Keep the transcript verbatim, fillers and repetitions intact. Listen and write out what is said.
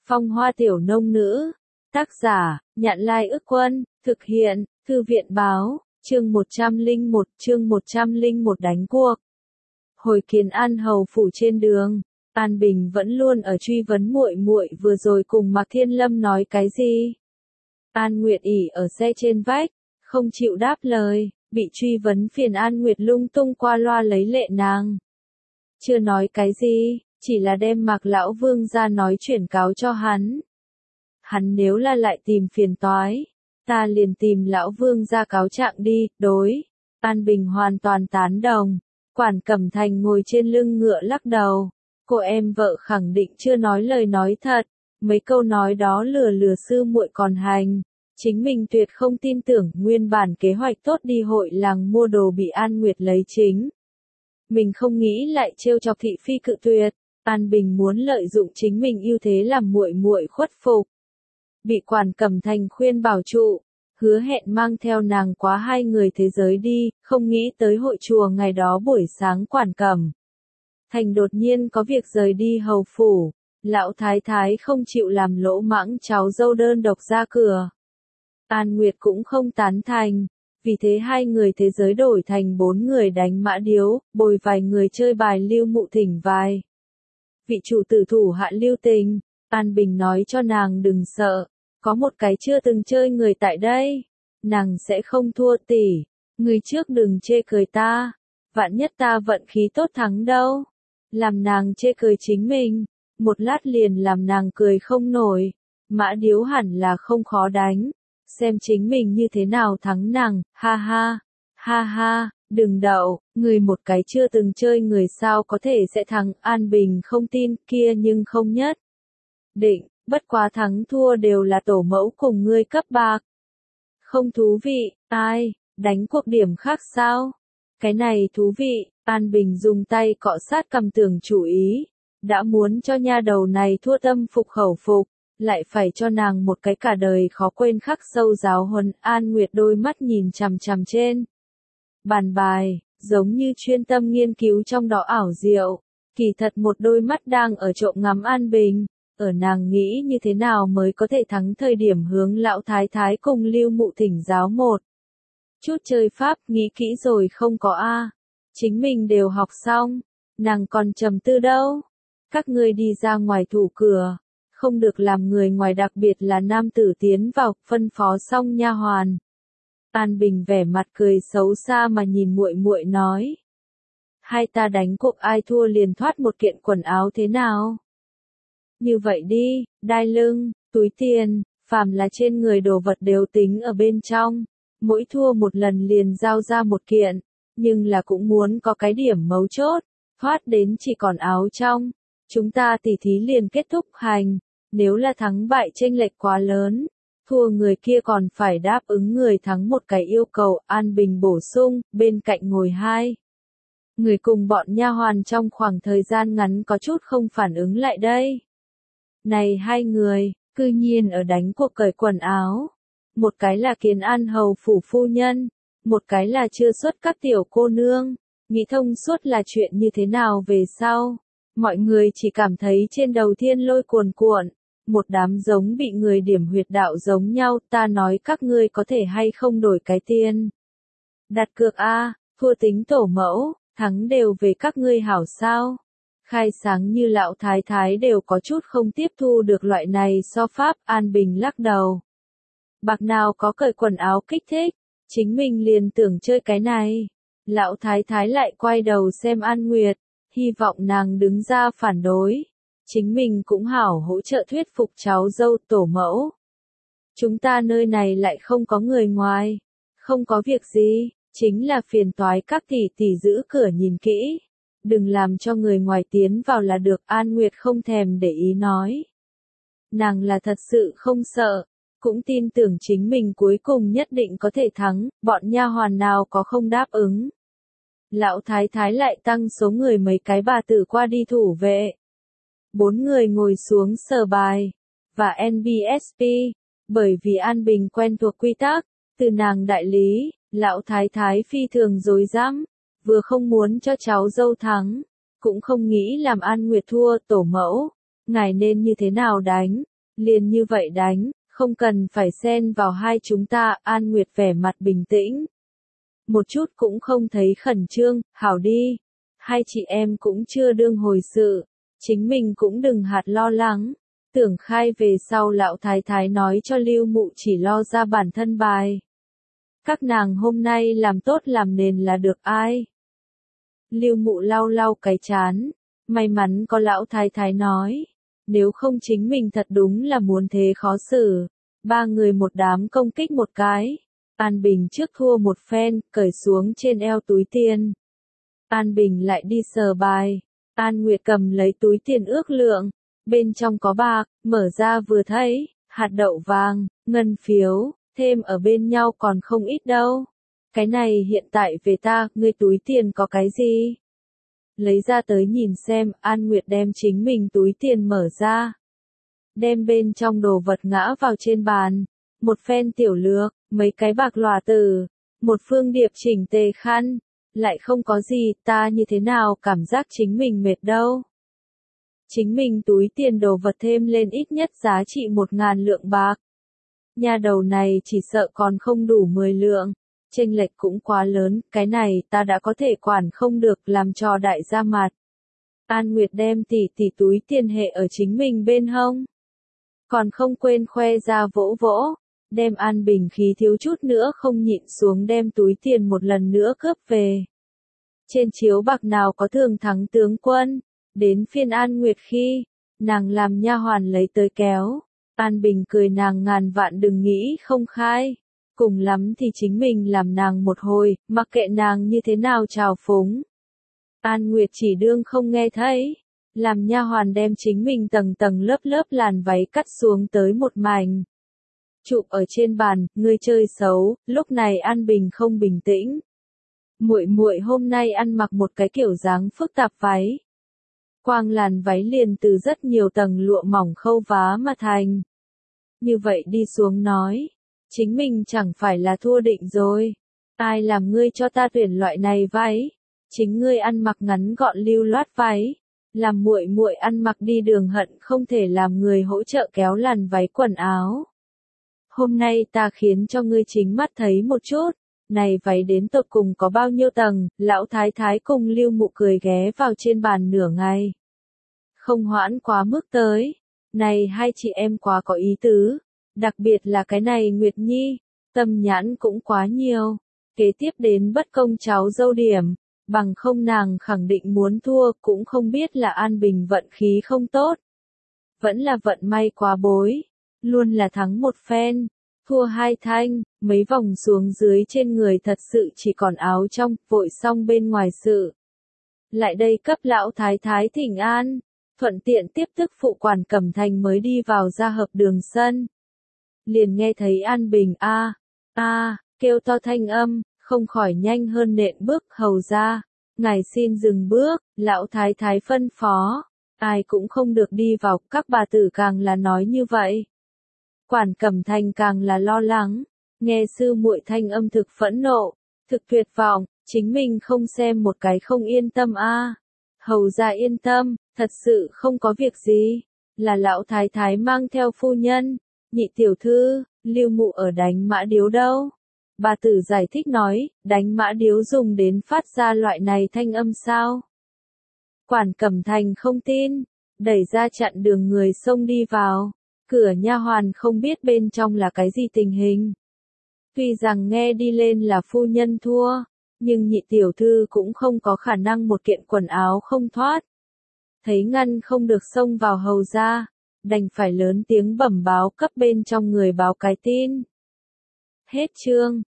Phong hoa tiểu nông nữ. Tác giả, Nhạn Lai Ức Quân, thực hiện, Thư viện Báo, chương một trăm lẻ một, chương một trăm lẻ một đánh cuộc. Hồi Kiến An hầu phủ trên đường, An Bình vẫn luôn ở truy vấn muội muội vừa rồi cùng Mạc Thiên Lâm nói cái gì. An Nguyệt ỉ ở xe trên vách, không chịu đáp lời, bị truy vấn phiền An Nguyệt lung tung qua loa lấy lệ nàng. Chưa nói cái gì, chỉ là đem Mạc Lão Vương ra nói chuyển cáo cho hắn. Hắn nếu là lại tìm phiền toái, ta liền tìm Lão Vương ra cáo trạng đi, đối. An Bình hoàn toàn tán đồng. Quản Cẩm Thành ngồi trên lưng ngựa lắc đầu. Cô em vợ khẳng định chưa nói lời nói thật. Mấy câu nói đó lừa lừa sư muội còn hành. Chính mình tuyệt không tin tưởng nguyên bản kế hoạch tốt đi hội làng mua đồ bị An Nguyệt lấy chính. Mình không nghĩ lại trêu chọc thị phi cự tuyệt. An Bình muốn lợi dụng chính mình ưu thế làm muội muội khuất phục. Bị Quản Cẩm Thành khuyên bảo trụ, hứa hẹn mang theo nàng quá hai người thế giới đi, không nghĩ tới hội chùa ngày đó buổi sáng Quản Cẩm Thành đột nhiên có việc rời đi hầu phủ, lão thái thái không chịu làm lỗ mãng cháu dâu đơn độc ra cửa. An Nguyệt cũng không tán thành, vì thế hai người thế giới đổi thành bốn người đánh mã điếu, bồi vài người chơi bài lưu mụ thỉnh vài. Vị chủ tử thủ hạ lưu tình, An Bình nói cho nàng đừng sợ, có một cái chưa từng chơi người tại đây, nàng sẽ không thua tỷ, người trước đừng chê cười ta, vạn nhất ta vận khí tốt thắng đâu, làm nàng chê cười chính mình, một lát liền làm nàng cười không nổi, mã điếu hẳn là không khó đánh, xem chính mình như thế nào thắng nàng, ha ha, ha ha. Đừng đậu, người một cái chưa từng chơi người sao có thể sẽ thắng. An Bình không tin, kia nhưng không nhất định, bất quá thắng thua đều là tổ mẫu cùng ngươi cấp bạc. Không thú vị, ai, đánh cuộc điểm khác sao? Cái này thú vị, An Bình dùng tay cọ sát cầm tưởng chủ ý, đã muốn cho nha đầu này thua tâm phục khẩu phục, lại phải cho nàng một cái cả đời khó quên khắc sâu giáo huấn. An Nguyệt đôi mắt nhìn chằm chằm trên bàn bài, giống như chuyên tâm nghiên cứu trong đó ảo diệu, kỳ thật một đôi mắt đang ở trộm ngắm An Bình, ở nàng nghĩ như thế nào mới có thể thắng thời điểm hướng lão thái thái cùng lưu mụ thỉnh giáo một chút chơi pháp, nghĩ kỹ rồi không có a, chính mình đều học xong, nàng còn trầm tư đâu, các ngươi đi ra ngoài thủ cửa, không được làm người ngoài đặc biệt là nam tử tiến vào, phân phó xong nha hoàn. An Bình vẻ mặt cười xấu xa mà nhìn muội muội nói. Hai ta đánh cuộc ai thua liền thoát một kiện quần áo thế nào? Như vậy đi, đai lưng, túi tiền, phàm là trên người đồ vật đều tính ở bên trong. Mỗi thua một lần liền giao ra một kiện, nhưng là cũng muốn có cái điểm mấu chốt, thoát đến chỉ còn áo trong. Chúng ta tỉ thí liền kết thúc hành, nếu là thắng bại chênh lệch quá lớn. Thua người kia còn phải đáp ứng người thắng một cái yêu cầu. An Bình bổ sung, bên cạnh ngồi hai người cùng bọn nha hoàn trong khoảng thời gian ngắn có chút không phản ứng lại đây. Này hai người, cư nhiên ở đánh cuộc cởi quần áo. Một cái là Kiến An hầu phủ phu nhân, một cái là chưa xuất các tiểu cô nương. Nghĩ thông suốt là chuyện như thế nào về sau. Mọi người chỉ cảm thấy trên đầu thiên lôi cuồn cuộn. Một đám giống bị người điểm huyệt đạo giống nhau, ta nói các ngươi có thể hay không đổi cái tiền. Đặt cược a, thua tính tổ mẫu, thắng đều về các ngươi hảo sao. Khai sáng như lão thái thái đều có chút không tiếp thu được loại này so pháp. An Bình lắc đầu. Bạc nào có cởi quần áo kích thích, chính mình liền tưởng chơi cái này. Lão thái thái lại quay đầu xem An Nguyệt, hy vọng nàng đứng ra phản đối. Chính mình cũng hảo hỗ trợ thuyết phục cháu dâu tổ mẫu. Chúng ta nơi này lại không có người ngoài, không có việc gì, chính là phiền toái các tỷ tỷ giữ cửa nhìn kỹ. Đừng làm cho người ngoài tiến vào là được. An Nguyệt không thèm để ý nói. Nàng là thật sự không sợ, cũng tin tưởng chính mình cuối cùng nhất định có thể thắng, bọn nha hoàn nào có không đáp ứng. Lão thái thái lại tăng số người mấy cái bà tử qua đi thủ vệ. Bốn người ngồi xuống sờ bài, và en bê ét pê, bởi vì An Bình quen thuộc quy tắc, từ nàng đại lý, lão thái thái phi thường dối dám, vừa không muốn cho cháu dâu thắng, cũng không nghĩ làm An Nguyệt thua. Tổ mẫu, ngài nên như thế nào đánh, Liền như vậy đánh, không cần phải xen vào hai chúng ta, An Nguyệt vẻ mặt bình tĩnh. Một chút cũng không thấy khẩn trương, hảo đi. Hai chị em cũng chưa đương hồi sự, chính mình cũng đừng hạt lo lắng. Tưởng khai về sau lão thái thái nói cho Lưu Mụ chỉ lo ra bản thân bài. Các nàng hôm nay làm tốt làm nền là được ai? Lưu Mụ lau lau cái chán, may mắn có lão thái thái nói, nếu không chính mình thật đúng là muốn thế khó xử. Ba người một đám công kích một cái. An Bình trước thua một phen, cởi xuống trên eo túi tiền. An Bình lại đi sờ bài. An Nguyệt cầm lấy túi tiền ước lượng. Bên trong có bạc, mở ra vừa thấy, hạt đậu vàng, ngân phiếu, thêm ở bên nhau còn không ít đâu. Cái này hiện tại về ta, ngươi túi tiền có cái gì? Lấy ra tới nhìn xem, An Nguyệt đem chính mình túi tiền mở ra. Đem bên trong đồ vật ngã vào trên bàn. Một phen tiểu lược, mấy cái bạc lòa tử, một phương điệp chỉnh tề khăn. Lại không có gì, ta như thế nào cảm giác chính mình mệt đâu. Chính mình túi tiền đồ vật thêm lên ít nhất giá trị một ngàn lượng bạc. Nhà đầu này chỉ sợ còn không đủ mười lượng. Chênh lệch cũng quá lớn, cái này ta đã có thể quản không được làm cho đại gia mặt. An Nguyệt đem tỷ tỷ túi tiền hệ ở chính mình bên hông. Còn không quên khoe ra vỗ vỗ, đem An Bình khí thiếu chút nữa không nhịn xuống đem túi tiền một lần nữa cướp về. Trên chiếu bạc nào có thường thắng tướng quân, đến phiên An Nguyệt khi, nàng làm nha hoàn lấy tới kéo. An Bình cười nàng ngàn vạn đừng nghĩ không khai. Cùng lắm thì chính mình làm nàng một hồi, mặc kệ nàng như thế nào trào phúng. An Nguyệt chỉ đương không nghe thấy, làm nha hoàn đem chính mình tầng tầng lớp lớp làn váy cắt xuống tới một mảnh. Chụp ở trên bàn, ngươi chơi xấu, lúc này An Bình không bình tĩnh. Muội muội hôm nay ăn mặc một cái kiểu dáng phức tạp váy. Quang làn váy liền từ rất nhiều tầng lụa mỏng khâu vá mà thành. Như vậy đi xuống nói. Chính mình chẳng phải là thua định rồi. Ai làm ngươi cho ta tuyển loại này váy? Chính ngươi ăn mặc ngắn gọn lưu loát váy. Làm muội muội ăn mặc đi đường hận không thể làm người hỗ trợ kéo làn váy quần áo. Hôm nay ta khiến cho ngươi chính mắt thấy một chút. Này váy đến tột cùng có bao nhiêu tầng, lão thái thái cùng Lưu Mụ cười ghé vào trên bàn nửa ngày. Không hoãn quá mức tới. Này hai chị em quá có ý tứ. Đặc biệt là cái này Nguyệt Nhi, tâm nhãn cũng quá nhiều. Kế tiếp đến bất công cháu dâu điểm, bằng không nàng khẳng định muốn thua cũng không biết là An Bình vận khí không tốt. Vẫn là vận may quá bối, luôn là thắng một phen, thua hai thanh, mấy vòng xuống dưới trên người thật sự chỉ còn áo trong, vội xong bên ngoài sự. Lại đây cấp lão thái thái thỉnh an, thuận tiện tiếp tức phụ quản Cẩm Thành mới đi vào ra hợp đường sân. Liền nghe thấy An Bình a a kêu to thanh âm, không khỏi nhanh hơn nện bước hầu ra. Ngài xin dừng bước, lão thái thái phân phó. Ai cũng không được đi vào, các bà tử càng là nói như vậy. Quản Cẩm Thành càng là lo lắng, nghe sư muội thanh âm thực phẫn nộ, thực tuyệt vọng, chính mình không xem một cái không yên tâm a. Hầu ra yên tâm, thật sự không có việc gì, là lão thái thái mang theo phu nhân. Nhị tiểu thư, Lưu Mụ ở đánh mã điếu đâu? Bà tử giải thích nói, đánh mã điếu dùng đến phát ra loại này thanh âm sao? Quản Cẩm Thành không tin, đẩy ra chặn đường người xông đi vào. Cửa nha hoàn không biết bên trong là cái gì tình hình. Tuy rằng nghe đi lên là phu nhân thua, nhưng nhị tiểu thư cũng không có khả năng một kiện quần áo không thoát. Thấy ngăn không được xông vào hầu ra. Đành phải lớn tiếng bẩm báo cấp bên trong người báo cái tin. Hết chương.